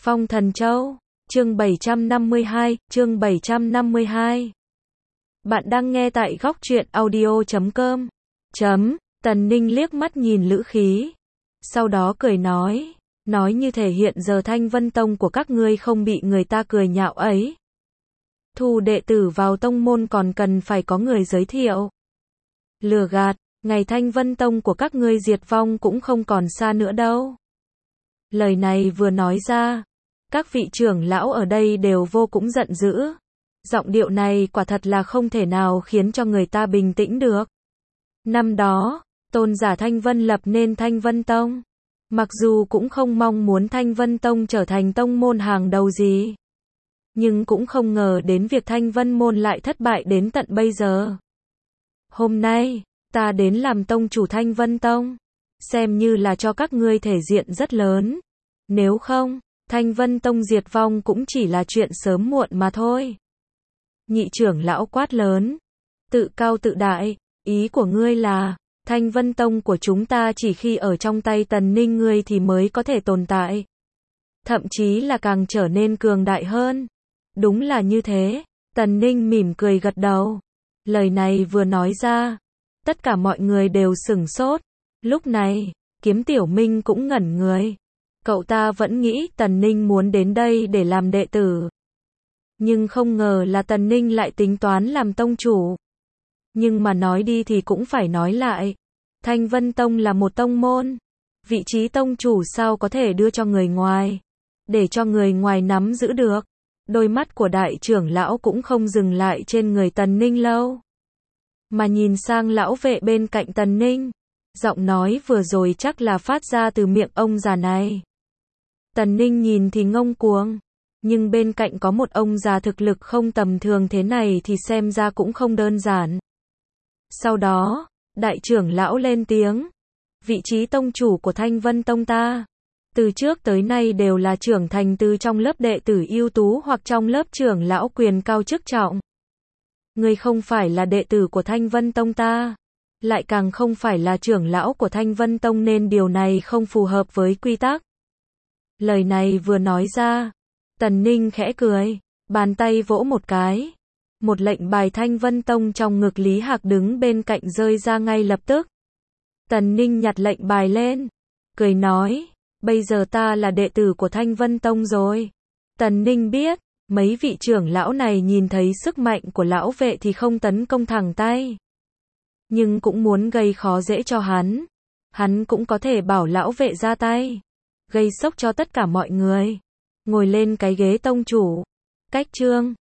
Phong Thần Châu, chương 752, chương 752. Bạn đang nghe tại góc truyện audio.com. Tần Ninh liếc mắt nhìn Lữ Khí, sau đó cười nói như thể hiện giờ Thanh Vân Tông của các ngươi không bị người ta cười nhạo ấy. Thu đệ tử vào tông môn còn cần phải có người giới thiệu. Lừa gạt, ngày Thanh Vân Tông của các ngươi diệt vong cũng không còn xa nữa đâu. Lời này vừa nói ra, các vị trưởng lão ở đây đều vô cùng giận dữ. Giọng điệu này quả thật là không thể nào khiến cho người ta bình tĩnh được. Năm đó, tôn giả Thanh Vân lập nên Thanh Vân Tông. Mặc dù cũng không mong muốn Thanh Vân Tông trở thành tông môn hàng đầu gì, nhưng cũng không ngờ đến việc Thanh Vân môn lại thất bại đến tận bây giờ. Hôm nay, ta đến làm tông chủ Thanh Vân Tông, xem như là cho các ngươi thể diện rất lớn. Nếu không, Thanh Vân Tông diệt vong cũng chỉ là chuyện sớm muộn mà thôi. Nhị trưởng lão quát lớn, tự cao tự đại, ý của ngươi là, Thanh Vân Tông của chúng ta chỉ khi ở trong tay Tần Ninh ngươi thì mới có thể tồn tại. Thậm chí là càng trở nên cường đại hơn. Đúng là như thế, Tần Ninh mỉm cười gật đầu. Lời này vừa nói ra, tất cả mọi người đều sửng sốt. Lúc này, Kiếm Tiểu Minh cũng ngẩn người. Cậu ta vẫn nghĩ Tần Ninh muốn đến đây để làm đệ tử, nhưng không ngờ là Tần Ninh lại tính toán làm tông chủ. Nhưng mà nói đi thì cũng phải nói lại, Thanh Vân Tông là một tông môn, vị trí tông chủ sao có thể đưa cho người ngoài, để cho người ngoài nắm giữ được. Đôi mắt của đại trưởng lão cũng không dừng lại trên người Tần Ninh lâu, mà nhìn sang lão vệ bên cạnh Tần Ninh. Giọng nói vừa rồi chắc là phát ra từ miệng ông già này. Tần Ninh nhìn thì ngông cuồng, nhưng bên cạnh có một ông già thực lực không tầm thường thế này thì xem ra cũng không đơn giản. Sau đó, đại trưởng lão lên tiếng, vị trí tông chủ của Thanh Vân Tông ta, từ trước tới nay đều là trưởng thành từ trong lớp đệ tử ưu tú hoặc trong lớp trưởng lão quyền cao chức trọng. Ngươi không phải là đệ tử của Thanh Vân Tông ta, lại càng không phải là trưởng lão của Thanh Vân Tông nên điều này không phù hợp với quy tắc. Lời này vừa nói ra, Tần Ninh khẽ cười, bàn tay vỗ một cái. Một lệnh bài Thanh Vân Tông trong ngực Lý Hạc đứng bên cạnh rơi ra ngay lập tức. Tần Ninh nhặt lệnh bài lên, cười nói, bây giờ ta là đệ tử của Thanh Vân Tông rồi. Tần Ninh biết, mấy vị trưởng lão này nhìn thấy sức mạnh của lão vệ thì không tấn công thẳng tay, nhưng cũng muốn gây khó dễ cho hắn. Hắn cũng có thể bảo lão vệ ra tay, gây sốc cho tất cả mọi người, ngồi lên cái ghế tông chủ. Cách chương